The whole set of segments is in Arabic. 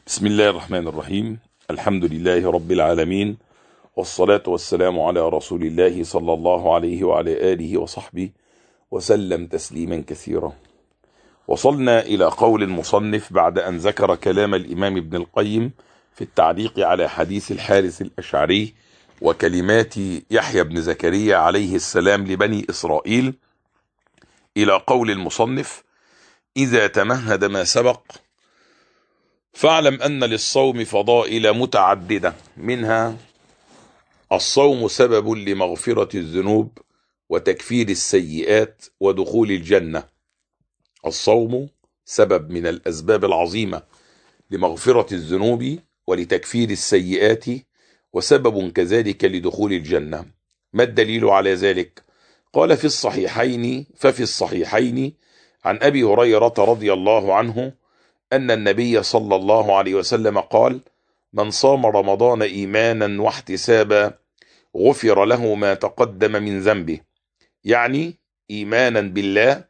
بسم الله الرحمن الرحيم. الحمد لله رب العالمين، والصلاة والسلام على رسول الله صلى الله عليه وعلى آله وصحبه وسلم تسليما كثيرا. وصلنا إلى قول المصنف بعد أن ذكر كلام الإمام ابن القيم في التعليق على حديث الحارث الأشعري وكلمات يحيى بن زكريا عليه السلام لبني إسرائيل، إلى قول المصنف: إذا تمهد ما سبق فاعلم أن للصوم فضائل متعددة، منها الصوم سبب لمغفرة الذنوب وتكفير السيئات ودخول الجنة. الصوم سبب من الأسباب العظيمة لمغفرة الذنوب ولتكفير السيئات، وسبب كذلك لدخول الجنة. ما الدليل على ذلك؟ قال: ففي الصحيحين عن أبي هريرة رضي الله عنه أن النبي صلى الله عليه وسلم قال: من صام رمضان إيمانا واحتسابا غفر له ما تقدم من ذنبه، يعني إيمانا بالله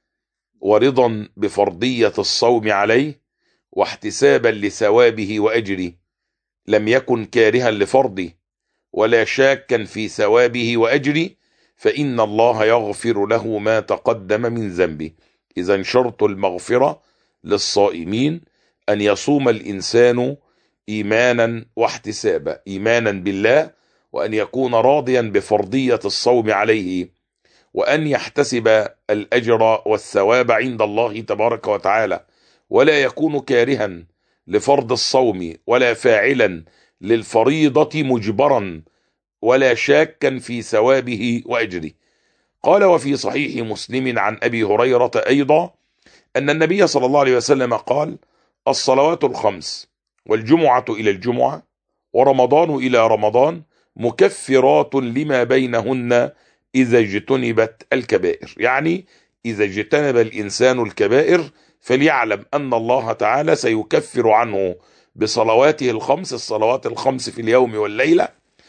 ورضا بفرضية الصوم عليه واحتسابا لثوابه وأجره، لم يكن كارها لفرضه ولا شاكا في ثوابه وأجره، فإن الله يغفر له ما تقدم من ذنبه. إذن شرط المغفرة للصائمين أن يصوم الإنسان إيمانا واحتسابا، إيمانا بالله، وأن يكون راضيا بفرضية الصوم عليه، وأن يحتسب الأجر والثواب عند الله تبارك وتعالى، ولا يكون كارها لفرض الصوم ولا فاعلا للفريضة مجبرا ولا شاكا في ثوابه وأجره. قال: وفي صحيح مسلم عن أبي هريرة أيضا أن النبي صلى الله عليه وسلم قال: الصلوات الخمس والجمعة إلى الجمعة ورمضان إلى رمضان مكفرات لما بينهن إذا اجتنبت الكبائر، يعني إذا اجتنب الإنسان الكبائر فليعلم أن الله تعالى سيكفر عنه بصلواته الخمس، الصلوات الخمس في اليوم والليلة،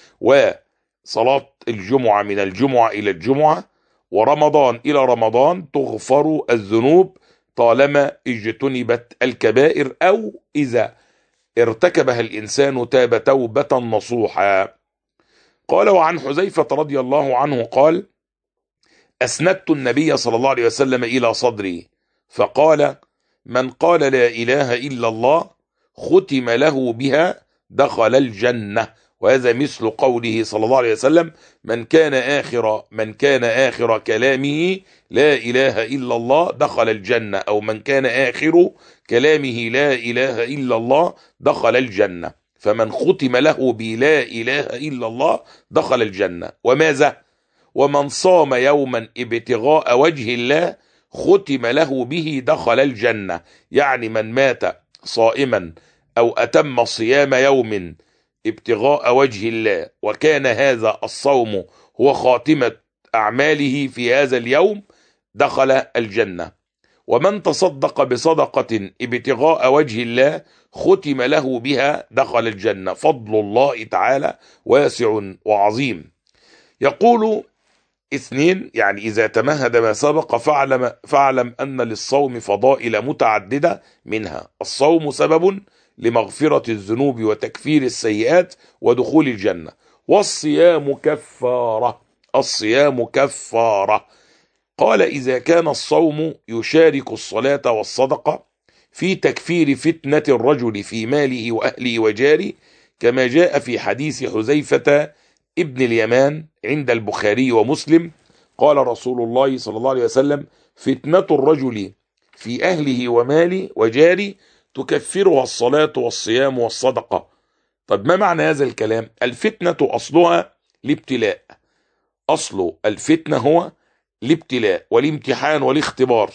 وصلاة الجمعة من الجمعة إلى الجمعة، ورمضان إلى رمضان تغفر الذنوب طالما اجتنبت الكبائر، أو إذا ارتكبها الإنسان تاب توبة نصوحا. قال: وعن حذيفة رضي الله عنه قال: أسندت النبي صلى الله عليه وسلم إلى صدري فقال: من قال لا إله إلا الله ختم له بها دخل الجنة. وهذا مثل قوله صلى الله عليه وسلم: من كان آخر كلامه لا إله إلا الله دخل الجنة، أو من كان آخر كلامه لا إله إلا الله دخل الجنة. فمن ختم له بلا إله إلا الله دخل الجنة. وماذا؟ ومن صام يوما ابتغاء وجه الله ختم له به دخل الجنة، يعني من مات صائما أو أتم صيام يوم ابتغاء وجه الله وكان هذا الصوم هو خاتمة أعماله في هذا اليوم دخل الجنة. ومن تصدق بصدقة ابتغاء وجه الله ختم له بها دخل الجنة. فضل الله تعالى واسع وعظيم. يقول: اثنين، يعني إذا تمهد ما سبق فاعلم أن للصوم فضائل متعددة، منها الصوم سبب لمغفرة الذنوب وتكفير السيئات ودخول الجنة، والصيام كفارة. الصيام كفارة. قال: إذا كان الصوم يشارك الصلاة والصدقة في تكفير فتنة الرجل في ماله وأهله وجاره، كما جاء في حديث حذيفة ابن اليمان عند البخاري ومسلم، قال رسول الله صلى الله عليه وسلم: فتنة الرجل في أهله وماله وجاره تكفرها الصلاة والصيام والصدقة. طب ما معنى هذا الكلام؟ الفتنة أصلها الابتلاء، أصل الفتنة هو الابتلاء والامتحان والاختبار،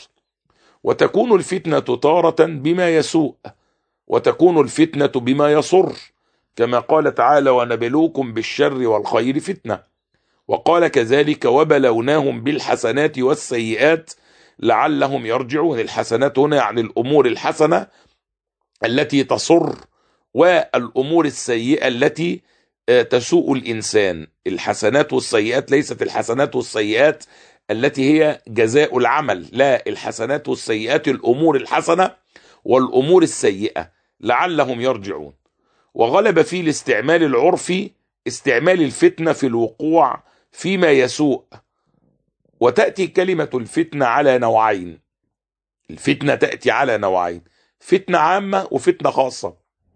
وتكون الفتنة تارة بما يسوء، وتكون الفتنة بما يصر، كما قال تعالى: ونبلوكم بالشر والخير فتنة. وقال كذلك: وبلوناهم بالحسنات والسيئات لعلهم يرجعون. الحسنات هنا يعني الأمور الحسنة التي تصر، والأمور السيئة التي تسوء الإنسان. الحسنات والسيئات ليست الحسنات والسيئات التي هي جزاء العمل، لا، الحسنات والسيئات الأمور الحسنة والأمور السيئة. لعلهم يرجعون. وغلب في الاستعمال العرفي استعمال الفتنة في الوقوع فيما يسوء، وتأتي كلمة الفتنة على نوعين. الفتنة تأتي على نوعين: فتنة عامة وفتنة خاصة.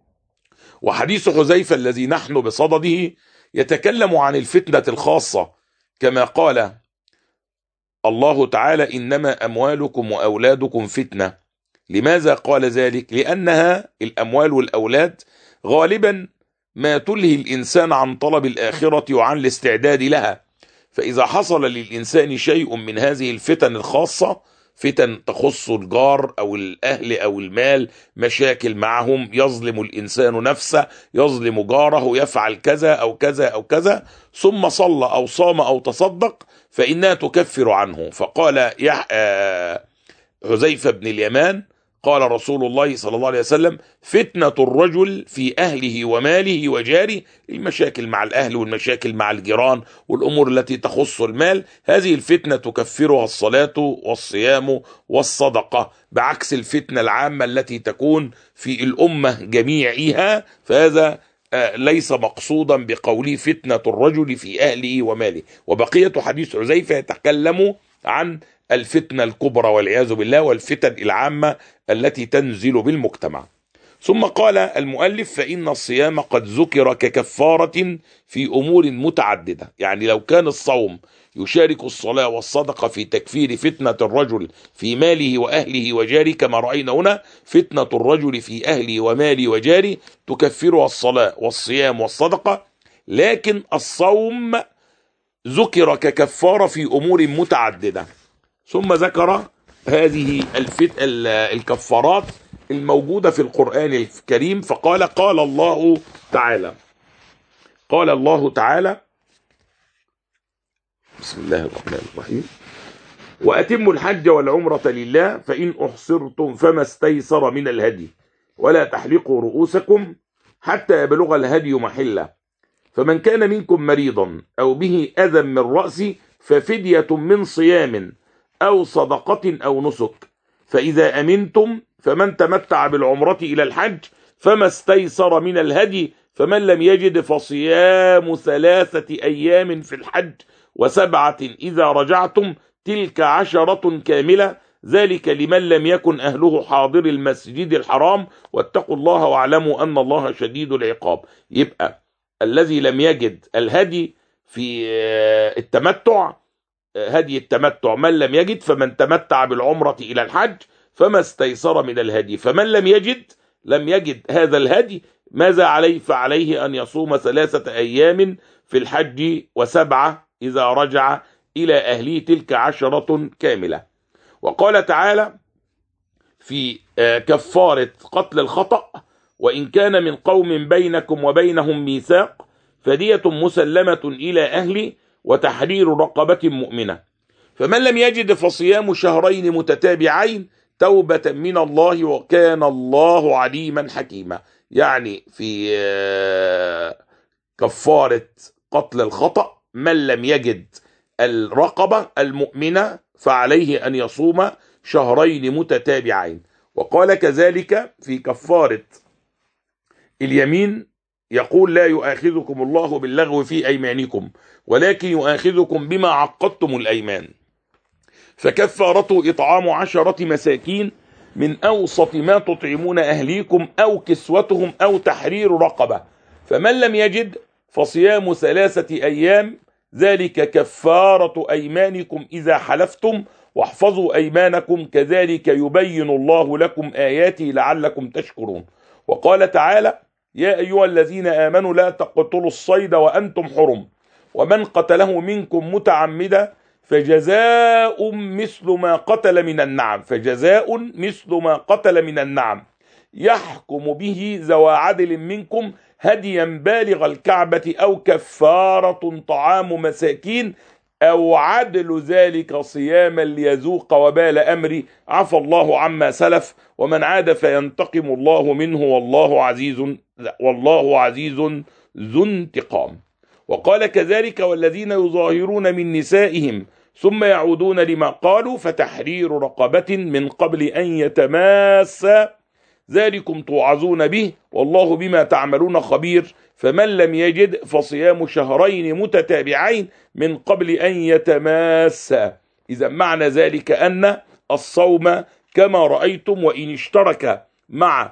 وحديث حذيفة الذي نحن بصدده يتكلم عن الفتنة الخاصة، كما قال الله تعالى: إنما أموالكم وأولادكم فتنة. لماذا قال ذلك؟ لأنها الأموال والأولاد غالبا ما تلهي الإنسان عن طلب الآخرة وعن الاستعداد لها. فإذا حصل للإنسان شيء من هذه الفتن الخاصة، فتن تخص الجار أو الأهل أو المال، مشاكل معهم، يظلم الإنسان نفسه، يظلم جاره، يفعل كذا أو كذا أو كذا، ثم صلى أو صام أو تصدق، فإنها تكفر عنه. فقال حذيفة بن اليمان: قال رسول الله صلى الله عليه وسلم: فتنة الرجل في أهله وماله وجاره، المشاكل مع الأهل والمشاكل مع الجيران والأمور التي تخص المال، هذه الفتنة تكفرها الصلاة والصيام والصدقة، بعكس الفتنة العامة التي تكون في الأمة جميعها. فهذا ليس مقصودا بقوله فتنة الرجل في أهله وماله. وبقية حديث حذيفة يتكلم عن الفتنة الكبرى والعياذ بالله، والفتن العامة التي تنزل بالمجتمع. ثم قال المؤلف: فإن الصيام قد ذكر ككفارة في أمور متعددة. يعني لو كان الصوم يشارك الصلاة والصدقة في تكفير فتنة الرجل في ماله وأهله وجاره، كما رأينا هنا فتنة الرجل في أهله وماله وجاره تكفرها الصلاة والصيام والصدقة، لكن الصوم ذكر ككفارة في أمور متعددة. ثم ذكر هذه الكفارات الموجودة في القرآن الكريم، فقال: قال الله تعالى: بسم الله الرحمن الرحيم: وأتموا الحج والعمرة لله فإن أحصرتم فما استيسر من الهدي ولا تحلقوا رؤوسكم حتى يبلغ الهدي محله، فمن كان منكم مريضا أو به أذى من رأسه ففدية من صيام أو صدقة أو نسك، فإذا أمنتم فمن تمتع بالعمرة إلى الحج فما استيسر من الهدي، فمن لم يجد فصيام 3 أيام في الحج و7 إذا رجعتم، تلك 10 كاملة، ذلك لمن لم يكن أهله حاضر المسجد الحرام، واتقوا الله واعلموا أن الله شديد العقاب. يبقى الذي لم يجد الهدي في التمتع، هدي التمتع، من لم يجد فمن تمتع بالعمرة إلى الحج فما استيسر من الهدي، فمن لم يجد هذا الهدي ماذا عليه؟ فعليه أن يصوم 3 أيام في الحج و7 إذا رجع إلى أهله، تلك 10 كاملة. وقال تعالى في كفارة قتل الخطأ: وإن كان من قوم بينكم وبينهم ميثاق فدية مسلمة إلى أهله وتحرير رقبة مؤمنة، فمن لم يجد فصيام 2 متتابعين توبة من الله وكان الله عليما حكيما. يعني في كفارة قتل الخطأ من لم يجد الرقبة المؤمنة فعليه أن يصوم 2 متتابعين. وقال كذلك في كفارة اليمين يقول: لا يؤاخذكم الله باللغو في أيمانكم ولكن يؤاخذكم بما عقدتم الأيمان، فكفارته إطعام 10 مساكين من أوسط ما تطعمون أهليكم أو كسوتهم أو تحرير رقبة، فمن لم يجد فصيام 3 أيام، ذلك كفارة أيمانكم إذا حلفتم، واحفظوا أيمانكم كذلك يبين الله لكم آياته لعلكم تشكرون. وقال تعالى: يا أيها الذين آمنوا لا تقتلوا الصيد وأنتم حرم، ومن قتله منكم متعمدا فجزاء مثل ما قتل من النعم يحكم به ذوى عدل منكم هديا بالغ الكعبة أو كفارة طعام مساكين أو عدل ذلك صياما ليذوق وبال أمري، عفى الله عما سلف ومن عاد فينتقم الله منه والله عزيز ذو انتقام. وقال كذلك: والذين يظاهرون من نسائهم ثم يعودون لما قالوا فتحرير رقبة من قبل أن يتماسا، ذلكم توعظون به والله بما تعملون خبير، فمن لم يجد فصيام شهرين متتابعين من قبل أن يتماسا. إذا معنى ذلك أن الصوم كما رأيتم وإن اشترك مع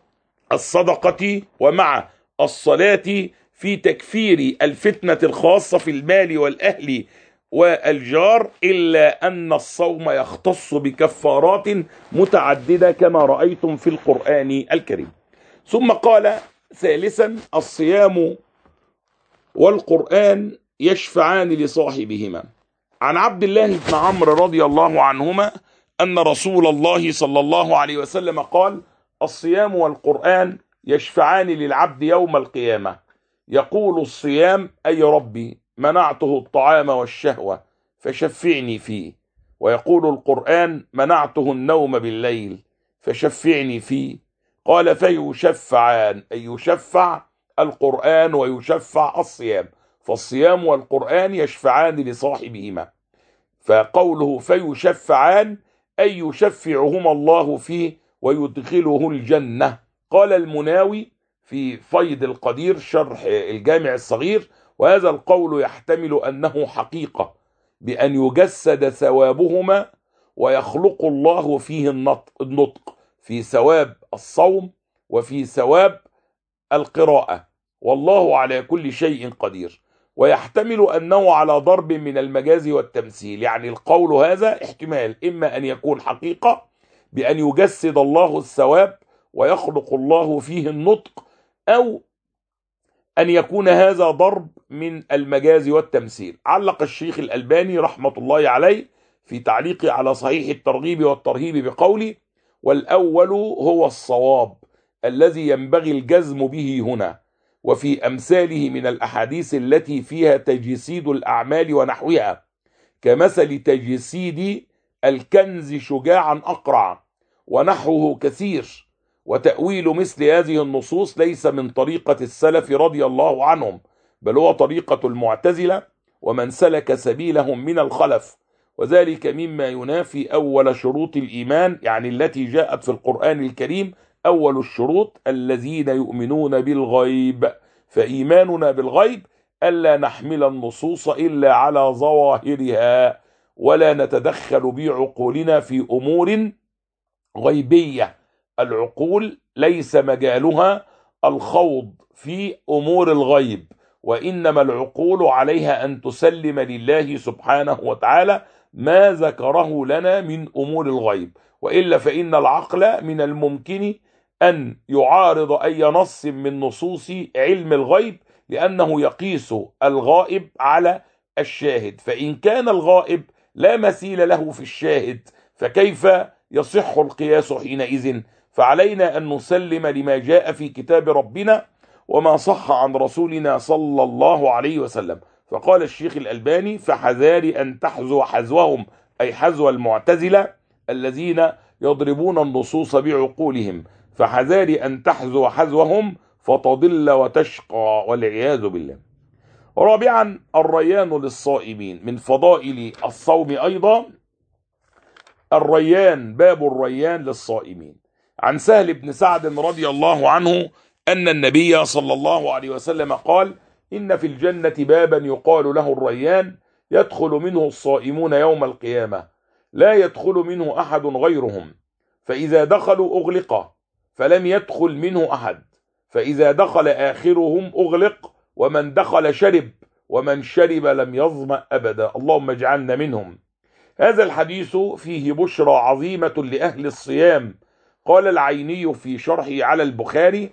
الصدقة ومع الصلاة في تكفير الفتنة الخاصة في المال والأهل والجار، إلا أن الصوم يختص بكفارات متعددة كما رأيتم في القرآن الكريم. ثم قال ثالثا: الصيام والقرآن يشفعان لصاحبهما. عن عبد الله بن عمرو رضي الله عنهما أن رسول الله صلى الله عليه وسلم قال: الصيام والقرآن يشفعان للعبد يوم القيامة، يقول الصيام: أي ربي منعته الطعام والشهوة فشفعني فيه، ويقول القرآن: منعته النوم بالليل فشفعني فيه. قال: فيشفعان، أي يشفع القرآن ويشفع الصيام، فالصيام والقرآن يشفعان لصاحبهما. فقوله فيشفعان أي يشفعهما الله فيه ويدخله الجنة. قال المناوي في فيض القدير شرح الجامع الصغير: وهذا القول يحتمل أنه حقيقة بأن يجسد ثوابهما ويخلق الله فيه النطق في ثواب الصوم وفي ثواب القراءة، والله على كل شيء قدير. ويحتمل أنه على ضرب من المجاز والتمثيل، يعني القول هذا احتمال إما أن يكون حقيقة بأن يجسد الله الثواب ويخلق الله فيه النطق، أو أن يكون هذا ضرب من المجاز والتمثيل. علق الشيخ الألباني رحمة الله عليه في تعليقه على صحيح الترغيب والترهيب بقوله: والأول هو الصواب الذي ينبغي الجزم به هنا، وفي أمثاله من الأحاديث التي فيها تجسيد الأعمال ونحوها، كمثل تجسيد الكنز شجاعا أقرع ونحوه كثير. وتأويل مثل هذه النصوص ليس من طريقة السلف رضي الله عنهم، بل هو طريقة المعتزلة ومن سلك سبيلهم من الخلف، وذلك مما ينافي أول شروط الإيمان، يعني التي جاءت في القرآن الكريم. أول الشروط الذين يؤمنون بالغيب، فإيماننا بالغيب ألا نحمل النصوص إلا على ظواهرها، ولا نتدخل بعقولنا في أمور غيبية. العقول ليس مجالها الخوض في أمور الغيب، وإنما العقول عليها أن تسلم لله سبحانه وتعالى ما ذكره لنا من أمور الغيب، وإلا فإن العقل من الممكن أن يعارض أي نص من نصوص علم الغيب، لأنه يقيس الغائب على الشاهد، فإن كان الغائب لا مثيل له في الشاهد فكيف يصح القياس حينئذ؟ فعلينا أن نسلم لما جاء في كتاب ربنا وما صح عن رسولنا صلى الله عليه وسلم. فقال الشيخ الألباني: فحذار أن تحذو حذوهم، أي حذو المعتزلة الذين يضربون النصوص بعقولهم، فحذار أن تحذو حذوهم فتضل وتشقى والعياذ بالله. رابعا: الريان للصائمين. من فضائل الصوم أيضا الريان، باب الريان للصائمين. عن سهل بن سعد رضي الله عنه أن النبي صلى الله عليه وسلم قال: إن في الجنة بابا يقال له الريان، يدخل منه الصائمون يوم القيامة، لا يدخل منه أحد غيرهم، فإذا دخلوا أغلق فلم يدخل منه أحد، فإذا دخل آخرهم أغلق، ومن دخل شرب، ومن شرب لم يظمأ أبدا، اللهم اجعلنا منهم. هذا الحديث فيه بشرى عظيمة لأهل الصيام. قال العيني في شرحه على البخاري: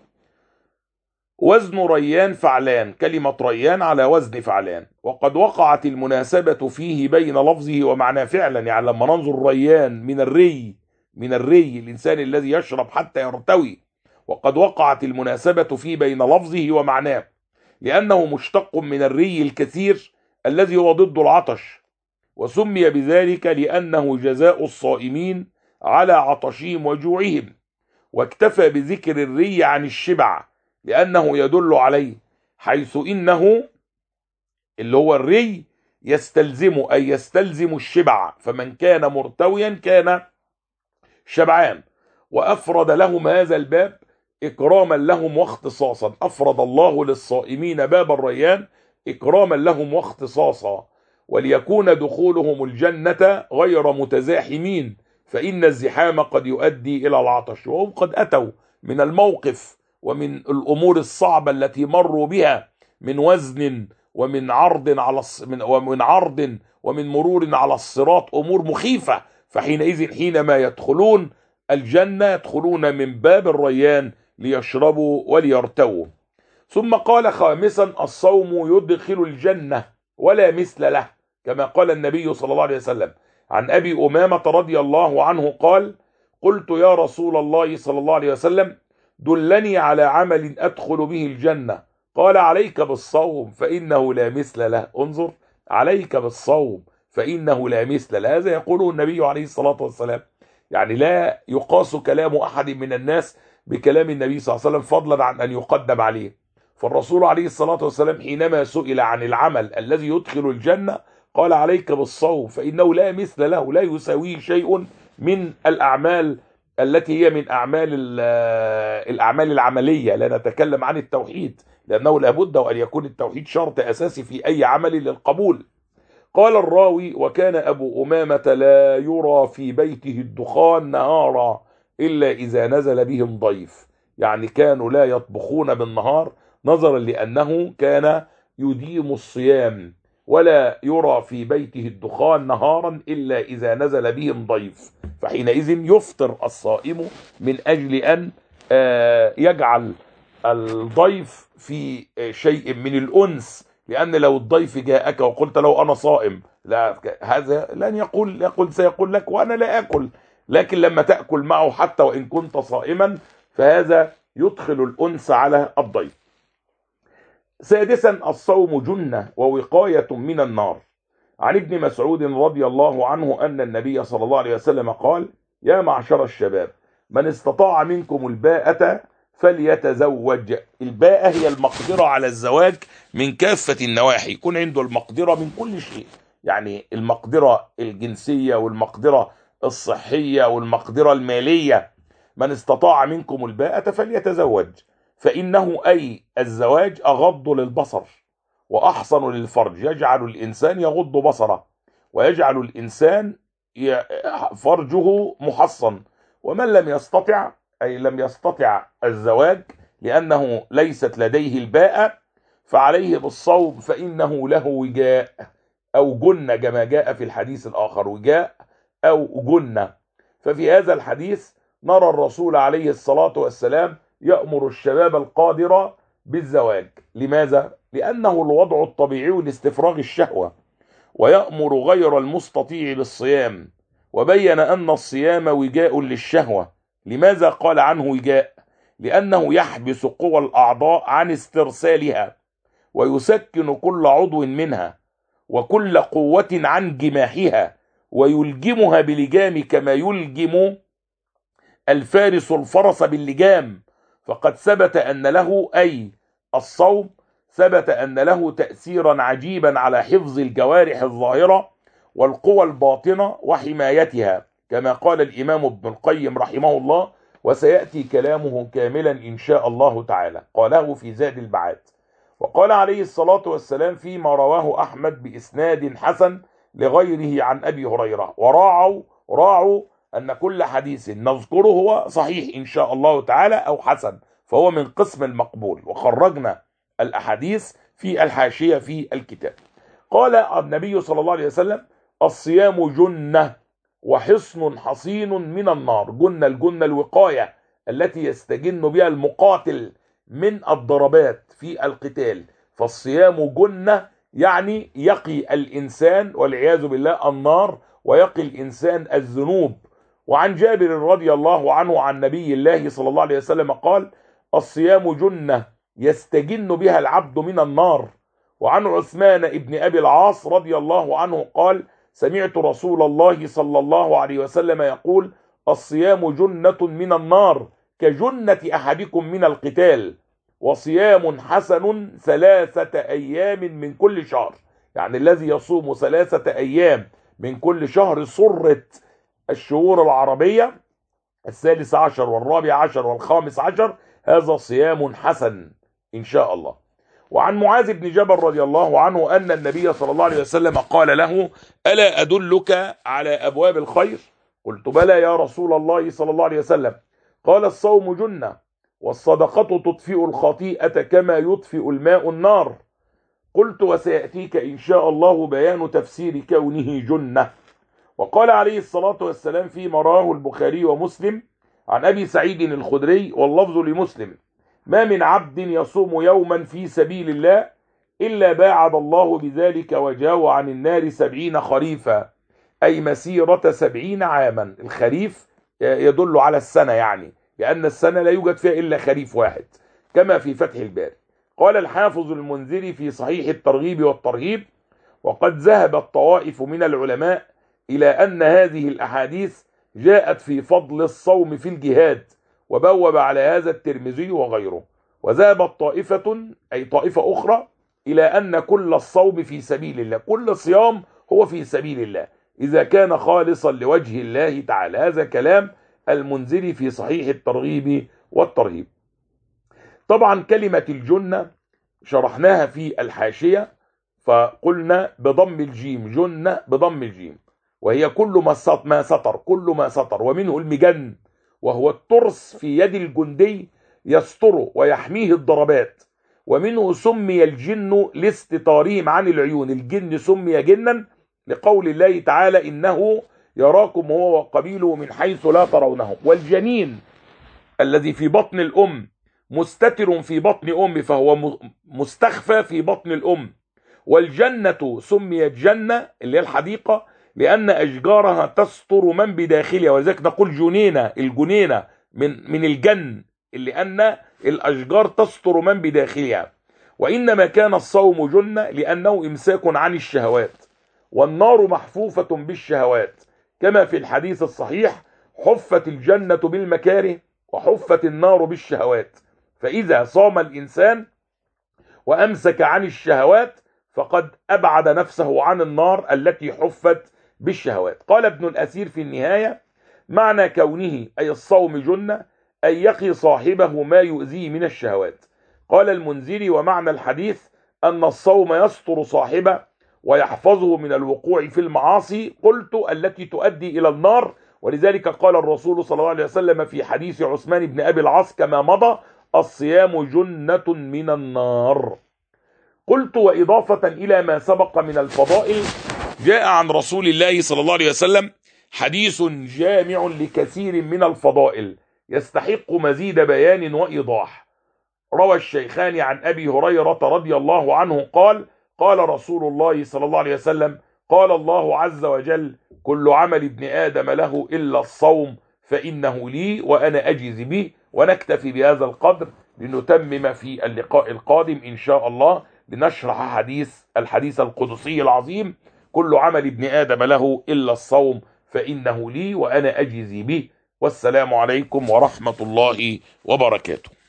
وزن ريان فعلان، كلمة ريان على وزن فعلان، وقد وقعت المناسبة فيه بين لفظه ومعناه فعلا. يعني لما ننظر ريان من الري الإنسان الذي يشرب حتى يرتوي، وقد وقعت المناسبة فيه بين لفظه ومعناه، لأنه مشتق من الري الكثير الذي هو ضد العطش، وسمي بذلك لأنه جزاء الصائمين على عطشهم وجوعهم، واكتفى بذكر الري عن الشبع لأنه يدل عليه، حيث إنه اللي هو الري يستلزم، أي يستلزم الشبع، فمن كان مرتويا كان شبعان. وأفرد لهم هذا الباب إكراما لهم واختصاصا. أفرد الله للصائمين باب الريان إكراما لهم واختصاصا، وليكون دخولهم الجنة غير متزاحمين، فإن الزحام قد يؤدي إلى العطش. وهم قد أتوا من الموقف ومن الأمور الصعبة التي مروا بها من وزن ومن عرض ومن مرور على الصراط، أمور مخيفة. فحينئذ حينما يدخلون الجنة يدخلون من باب الريان ليشربوا وليرتووا. ثم قال خامسا: الصوم يدخل الجنة ولا مثل له، كما قال النبي صلى الله عليه وسلم عن أبي أمامة رضي الله عنه قال: قلت يا رسول الله صلى الله عليه وسلم دلني على عمل أدخل به الجنة. قال: عليك بالصوم فإنه لا مثل له. انظر، عليك بالصوم فإنه لا مثل له. هذا يقوله النبي عليه الصلاة والسلام. يعني لا يقاس كلام أحد من الناس بكلام النبي صلى الله عليه وسلم فضلا عن أن يقدم عليه. فالرسول عليه الصلاة والسلام حينما سئل عن العمل الذي يدخل الجنة قال: عليك بالصوم فإنه لا مثل له، لا يساويه شيء من الأعمال التي هي من الأعمال العملية. لا نتكلم عن التوحيد، لأنه لابد أن يكون التوحيد شرط أساسي في أي عمل للقبول. قال الراوي: وكان أبو أمامة لا يرى في بيته الدخان نهارا إلا إذا نزل بهم ضيف. يعني كانوا لا يطبخون بالنهار نظرا لأنه كان يديم الصيام، ولا يرى في بيته الدخان نهارا إلا إذا نزل بهم ضيف. فحينئذ يفطر الصائم من أجل أن يجعل الضيف في شيء من الأنس، لأن لو الضيف جاءك وقلت له أنا صائم، لا، هذا لن يقول سيقول لك وأنا لا أكل. لكن لما تأكل معه حتى وإن كنت صائما فهذا يدخل الأنس على الضيف. سادسا: الصوم جنة ووقاية من النار. عن ابن مسعود رضي الله عنه أن النبي صلى الله عليه وسلم قال: يا معشر الشباب من استطاع منكم الباءة فليتزوج. الباءة هي المقدرة على الزواج من كافة النواحي، يكون عنده المقدرة من كل شيء، يعني المقدرة الجنسية والمقدرة الصحية والمقدرة المالية. من استطاع منكم الباءة فليتزوج، فإنه أي الزواج أغض للبصر وأحصن للفرج، يجعل الإنسان يغض بصره ويجعل الإنسان فرجه محصن. ومن لم يستطع، أي لم يستطع الزواج لأنه ليست لديه الباءة، فعليه بالصوم فإنه له وجاء أو جنة، كما جاء في الحديث الآخر، وجاء أو جنة. ففي هذا الحديث نرى الرسول عليه الصلاة والسلام يأمر الشباب القادر بالزواج. لماذا؟ لأنه الوضع الطبيعي لاستفراغ الشهوة، ويأمر غير المستطيع بالصيام، وبين أن الصيام وجاء للشهوة. لماذا قال عنه وجاء؟ لأنه يحبس قوى الأعضاء عن استرسالها، ويسكن كل عضو منها وكل قوة عن جماحها، ويلجمها بلجام كما يلجم الفارس الفرس باللجام. فقد ثبت أن له، أي الصوم، ثبت أن له تأثيرا عجيبا على حفظ الجوارح الظاهرة والقوى الباطنة وحمايتها، كما قال الإمام ابن القيم رحمه الله، وسيأتي كلامه كاملا إن شاء الله تعالى، قاله في زاد المعاد. وقال عليه الصلاة والسلام فيما رواه أحمد بإسناد حسن لغيره عن أبي هريرة: وراعوا أن كل حديث نذكره هو صحيح إن شاء الله تعالى أو حسن، فهو من قسم المقبول، وخرجنا الأحاديث في الحاشية في الكتاب. قال النبي صلى الله عليه وسلم: الصيام جنة وحصن حصين من النار. جنة، الجنة الوقاية التي يستجن بها المقاتل من الضربات في القتال. فالصيام جنة يعني يقي الإنسان والعياذ بالله النار، ويقي الإنسان الذنوب. وعن جابر رضي الله عنه عن نبي الله صلى الله عليه وسلم قال: الصيام جنة يستجن بها العبد من النار. وعن عثمان ابن أبي العاص رضي الله عنه قال: سمعت رسول الله صلى الله عليه وسلم يقول: الصيام جنة من النار كجنة أحدكم من القتال، وصيام حسن 3 أيام من كل شهر. يعني الذي يصوم 3 أيام من كل شهر، سرت الشهور العربية الثالث عشر والرابع عشر والخامس عشر، هذا صيام حسن إن شاء الله. وعن معاذ بن جبل رضي الله عنه أن النبي صلى الله عليه وسلم قال له: ألا أدلك على أبواب الخير؟ قلت: بلى يا رسول الله صلى الله عليه وسلم. قال: الصوم جنة، والصدقة تطفئ الخطيئة كما يطفئ الماء النار. قلت: وسيأتيك إن شاء الله بيان تفسير كونه جنة. وقال عليه الصلاة والسلام فيما رواه البخاري ومسلم عن أبي سعيد الخدري واللفظ لمسلم: ما من عبد يصوم يوما في سبيل الله إلا باعد الله بذلك وجهه عن النار 70 خريفا، أي مسيرة 70 عاما. الخريف يدل على السنة يعني، لأن السنة لا يوجد فيها إلا خريف واحد، كما في فتح الباري. قال الحافظ المنذري في صحيح الترغيب والترهيب: وقد ذهب الطوائف من العلماء إلى أن هذه الأحاديث جاءت في فضل الصوم في الجهاد، وبوب على هذا الترمذي وغيره. وذهبت طائفة، أي طائفة أخرى، إلى أن كل الصوم في سبيل الله، كل صيام هو في سبيل الله إذا كان خالصا لوجه الله تعالى. هذا كلام المنذري في صحيح الترغيب والترهيب. طبعا كلمة الجنة شرحناها في الحاشية، فقلنا بضم الجيم، جنة بضم الجيم، وهي كل ما سطر، كل ما سطر، ومنه المجن وهو الترس في يد الجندي يستره ويحميه الضربات، ومنه سمي الجن لاستطارهم عن العيون. الجن سمي جنا لقول الله تعالى: إنه يراكم هو وقبيله من حيث لا ترونهم. والجنين الذي في بطن الأم مستتر في بطن أم، فهو مستخفى في بطن الأم. والجنة سميت جنة اللي هي الحديقة لأن أشجارها تستر من بداخلها، ولذلك نقول جنينة، الجنينة من الجن، لأن الأشجار تستر من بداخلها. وإنما كان الصوم جنة لأنه إمساك عن الشهوات، والنار محفوفة بالشهوات، كما في الحديث الصحيح: حفت الجنة بالمكاره وحفت النار بالشهوات. فإذا صام الإنسان وأمسك عن الشهوات فقد أبعد نفسه عن النار التي حفت بالشهوات. قال ابن الأثير في النهاية: معنى كونه أي الصوم جنة أن يقي صاحبه ما يؤذيه من الشهوات. قال المنذري: ومعنى الحديث أن الصوم يستر صاحبه ويحفظه من الوقوع في المعاصي، قلت التي تؤدي إلى النار. ولذلك قال الرسول صلى الله عليه وسلم في حديث عثمان بن أبي العاص كما مضى: الصيام جنة من النار. قلت: وإضافة إلى ما سبق من الفضائل، جاء عن رسول الله صلى الله عليه وسلم حديث جامع لكثير من الفضائل يستحق مزيد بيان وإيضاح. روى الشيخان عن أبي هريرة رضي الله عنه قال: قال رسول الله صلى الله عليه وسلم: قال الله عز وجل: كل عمل ابن آدم له إلا الصوم فإنه لي وأنا أجزي به. ونكتفي بهذا القدر لنتمم في اللقاء القادم إن شاء الله لنشرح الحديث القدسي العظيم: كل عمل ابن آدم له إلا الصوم فإنه لي وأنا أجزي به. والسلام عليكم ورحمة الله وبركاته.